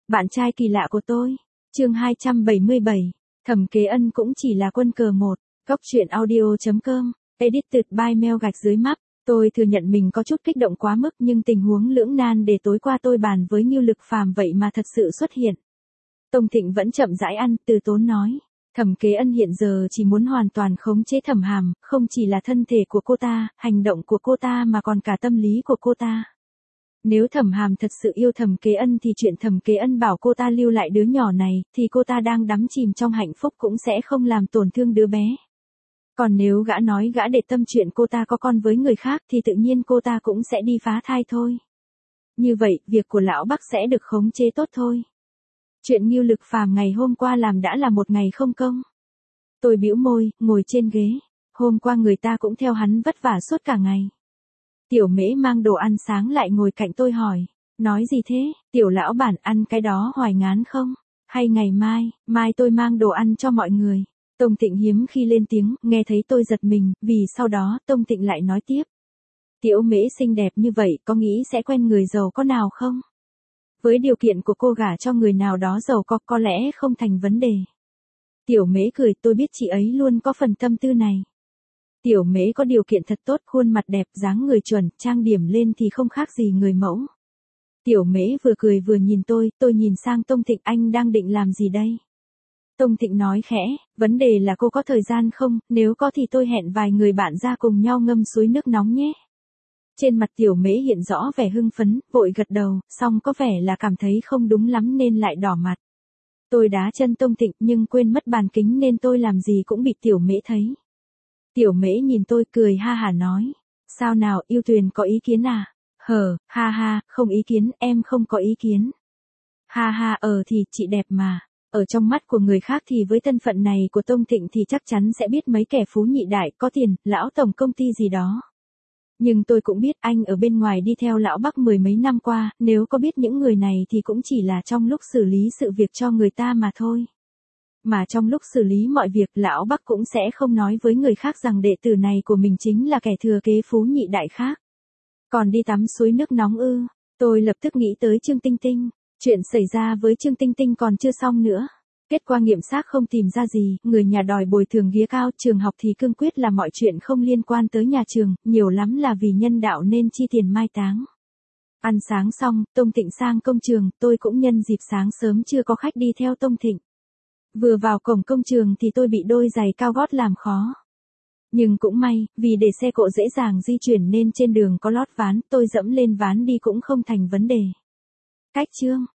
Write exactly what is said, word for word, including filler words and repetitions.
Bạn trai kỳ lạ của tôi. Chương hai trăm bảy mươi bảy. Thẩm Kế Ân cũng chỉ là quân cờ một. Góc truyện audio chấm com. Edited by Mel gạch dưới map. Tôi thừa nhận mình có chút kích động quá mức, nhưng tình huống lưỡng nan để tối qua tôi bàn với Ngưu Lực Phàm vậy mà thật sự xuất hiện. Tông Thịnh vẫn chậm rãi ăn, từ tốn nói. Thẩm Kế Ân hiện giờ chỉ muốn hoàn toàn khống chế Thẩm Hàm, không chỉ là thân thể của cô ta, hành động của cô ta mà còn cả tâm lý của cô ta. Nếu Thẩm Hàm thật sự yêu Thẩm Kế Ân thì chuyện Thẩm Kế Ân bảo cô ta lưu lại đứa nhỏ này, thì cô ta đang đắm chìm trong hạnh phúc cũng sẽ không làm tổn thương đứa bé. Còn nếu gã nói gã để tâm chuyện cô ta có con với người khác thì tự nhiên cô ta cũng sẽ đi phá thai thôi. Như vậy, việc của lão Bắc sẽ được khống chế tốt thôi. Chuyện Ngưu Lực Phàm ngày hôm qua làm đã là một ngày không công. Tôi bĩu môi, ngồi trên ghế. Hôm qua người ta cũng theo hắn vất vả suốt cả ngày. Tiểu Mễ mang đồ ăn sáng lại ngồi cạnh tôi hỏi. Nói gì thế, tiểu lão bản ăn cái đó hoài ngán không? Hay ngày mai, mai tôi mang đồ ăn cho mọi người. Tông Thịnh hiếm khi lên tiếng, nghe thấy tôi giật mình, vì sau đó Tông Thịnh lại nói tiếp. Tiểu Mễ xinh đẹp như vậy có nghĩ sẽ quen người giàu có nào không? Với điều kiện của cô gả cho người nào đó giàu có có lẽ không thành vấn đề. Tiểu Mễ cười, tôi biết chị ấy luôn có phần tâm tư này. Tiểu Mễ có điều kiện thật tốt, khuôn mặt đẹp, dáng người chuẩn, trang điểm lên thì không khác gì người mẫu. Tiểu Mễ vừa cười vừa nhìn tôi, tôi nhìn sang Tông Thịnh, anh đang định làm gì đây? Tông Thịnh nói khẽ, vấn đề là cô có thời gian không, nếu có thì tôi hẹn vài người bạn ra cùng nhau ngâm suối nước nóng nhé. Trên mặt Tiểu Mễ hiện rõ vẻ hưng phấn, vội gật đầu, song có vẻ là cảm thấy không đúng lắm nên lại đỏ mặt. Tôi đá chân Tông Thịnh nhưng quên mất bàn kính nên tôi làm gì cũng bị Tiểu Mễ thấy. Tiểu Mễ nhìn tôi cười ha hả nói, sao nào, Yêu Tuyền có ý kiến à? Hờ, ha ha, không ý kiến, em không có ý kiến. Ha ha, ờ thì chị đẹp mà. Ở trong mắt của người khác thì với thân phận này của Tông Thịnh thì chắc chắn sẽ biết mấy kẻ phú nhị đại, có tiền, lão tổng công ty gì đó. Nhưng tôi cũng biết anh ở bên ngoài đi theo lão Bắc mười mấy năm qua, nếu có biết những người này thì cũng chỉ là trong lúc xử lý sự việc cho người ta mà thôi. Mà trong lúc xử lý mọi việc, lão Bắc cũng sẽ không nói với người khác rằng đệ tử này của mình chính là kẻ thừa kế phú nhị đại khác. Còn đi tắm suối nước nóng ư? Tôi lập tức nghĩ tới Trương Tinh Tinh. Chuyện xảy ra với Trương Tinh Tinh còn chưa xong nữa. Kết quả nghiệm xác không tìm ra gì, người nhà đòi bồi thường ghía cao, trường học thì cương quyết là mọi chuyện không liên quan tới nhà trường, nhiều lắm là vì nhân đạo nên chi tiền mai táng. Ăn sáng xong, Tông Thịnh sang công trường, tôi cũng nhân dịp sáng sớm chưa có khách đi theo Tông Thịnh. Vừa vào cổng công trường thì tôi bị đôi giày cao gót làm khó. Nhưng cũng may, vì để xe cộ dễ dàng di chuyển nên trên đường có lót ván, tôi dẫm lên ván đi cũng không thành vấn đề. Cách chương.